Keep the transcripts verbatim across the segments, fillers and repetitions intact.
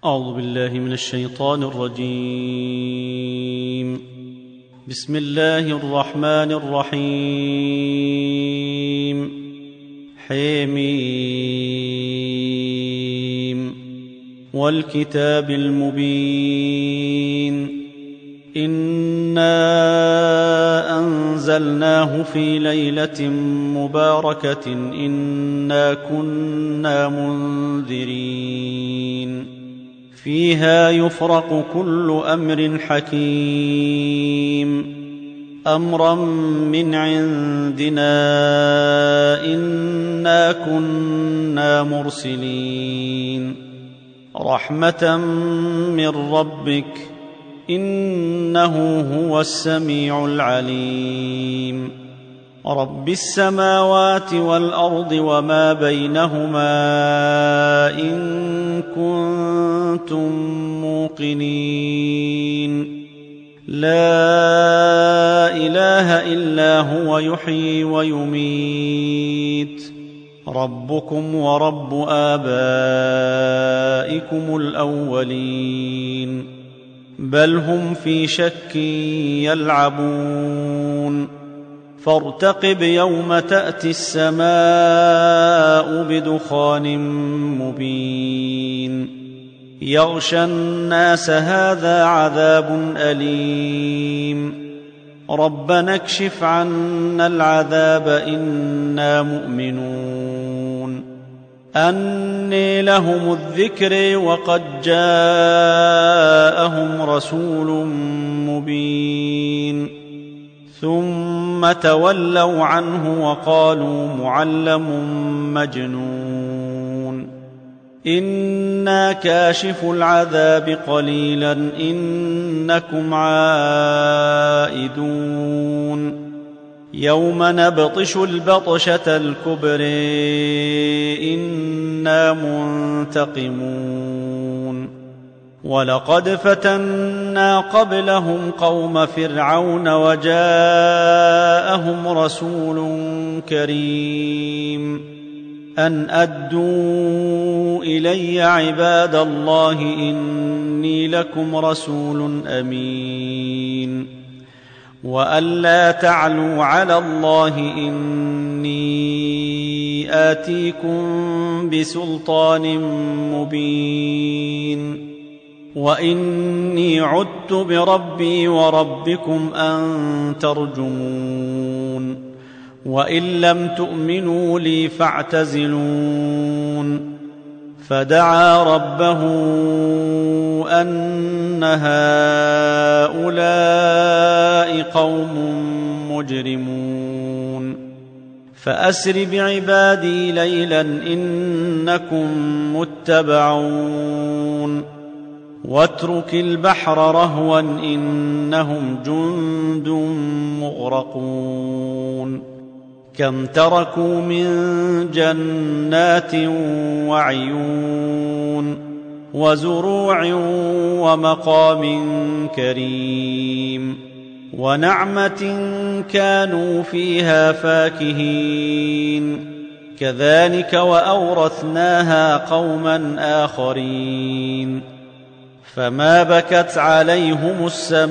أعوذ بالله من الشيطان الرجيم. بسم الله الرحمن الرحيم. حميم والكتاب المبين. إنا أنزلناه في ليلة مباركة إنا كنا منذرين فيها يفرق كل أمر حكيم أمرا من عندنا إنا كنا مرسلين رحمة من ربك إنه هو السميع العليم. رب السماوات والأرض وما بينهما إن كنتم موقنين. لا إله إلا هو يحيي ويميت. ربكم ورب آبائكم الأولين بل هم في شك يلعبون. فارتقب يوم تأتي السماء بدخان مبين يغشى الناس هذا عذاب أليم. ربنا اكشف عنا العذاب إنا مؤمنون. أني لهم الذكر وقد جاءهم رسول مبين ثم تولوا عنه وقالوا معلم مجنون. إنا كاشف العذاب قليلا إنكم عائدون. يوم نبطش البطشة الكبر إنا منتقمون. ولقد فتنا قبلهم قوم فرعون وجاءهم رسول كريم أن أدوا إلي عباد الله إني لكم رسول أمين وأن لا تعلوا على الله إني آتيكم بسلطان مبين وإني عدت بربي وربكم أن ترجمون وإن لم تؤمنوا لي فاعتزلون. فدعا ربه أن هؤلاء قوم مجرمون. فأسر بعبادي ليلا إنكم متبعون. واترك البحر رهوا إنهم جند مغرقون. كم تركوا من جنات وعيون وزروع ومقام كريم ونعمة كانوا فيها فاكهين. كذلك وأورثناها قوما آخرين. فما بكت عليهم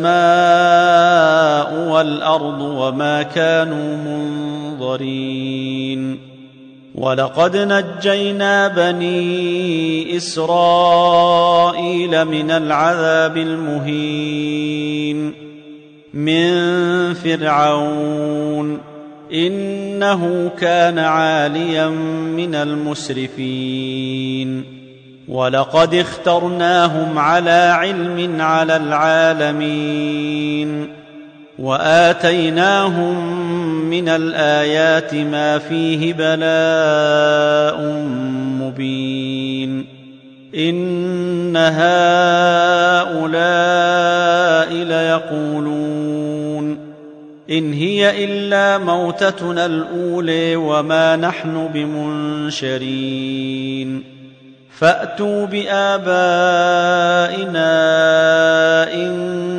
السماء والأرض وما كانوا منظرين. ولقد نجينا بني إسرائيل من العذاب المهين من فرعون إنه كان عاليا من المسرفين. ولقد اخترناهم على علم على العالمين وآتيناهم من الآيات ما فيه بلاء مبين. إن هؤلاء ليقولون إن هي إلا موتتنا الأولى وما نحن بمنشرين. فأتوا بآبائنا إن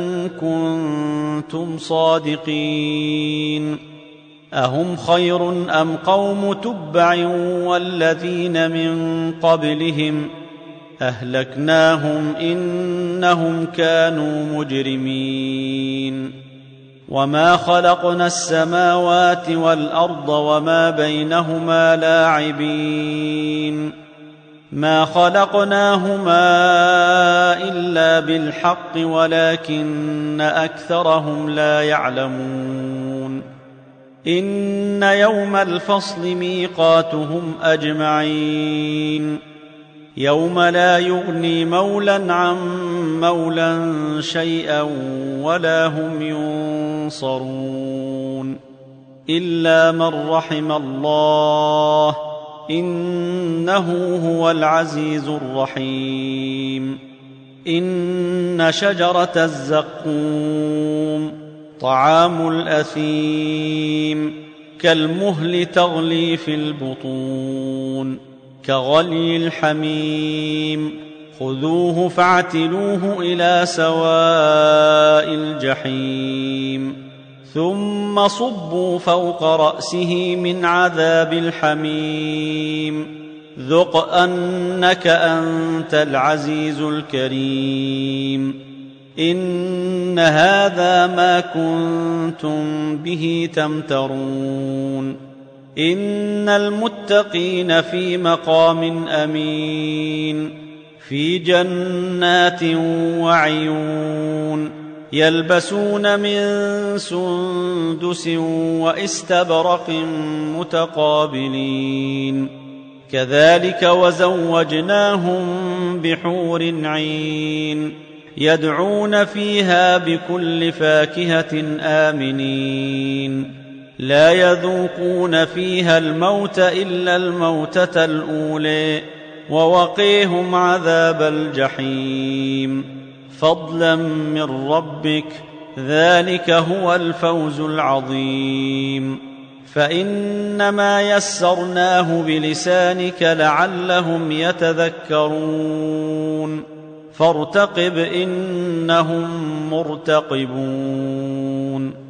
كنتم صادقين. أهم خير أم قوم تبع والذين من قبلهم أهلكناهم إنهم كانوا مجرمين وما خلقنا السماوات والأرض وما بينهما لاعبين ما خلقناهما إلا بالحق ولكن أكثرهم لا يعلمون إن يوم الفصل ميقاتهم أجمعين يوم لا يغني مولى عن مولى شيئا ولا هم ينصرون إلا من رحم الله إنه هو العزيز الرحيم إن شجرة الزقوم طعام الأثيم كالمهل تغلي في البطون كغلي الحميم خذوه فاعتلوه إلى سواء الجحيم ثم صبوا فوق رأسه من عذاب الحميم ذق أنك أنت العزيز الكريم إن هذا ما كنتم به تمترون إن المتقين في مقام أمين في جنات وعيون يلبسون من سندس واستبرق متقابلين كذلك وزوجناهم بحور عين يدعون فيها بكل فاكهة آمنين لا يذوقون فيها الموت إلا الموتة الأولى ووقيهم عذاب الجحيم فضلا من ربك ذلك هو الفوز العظيم فإنما يسرناه بلسانك لعلهم يتذكرون فارتقب إنهم مرتقبون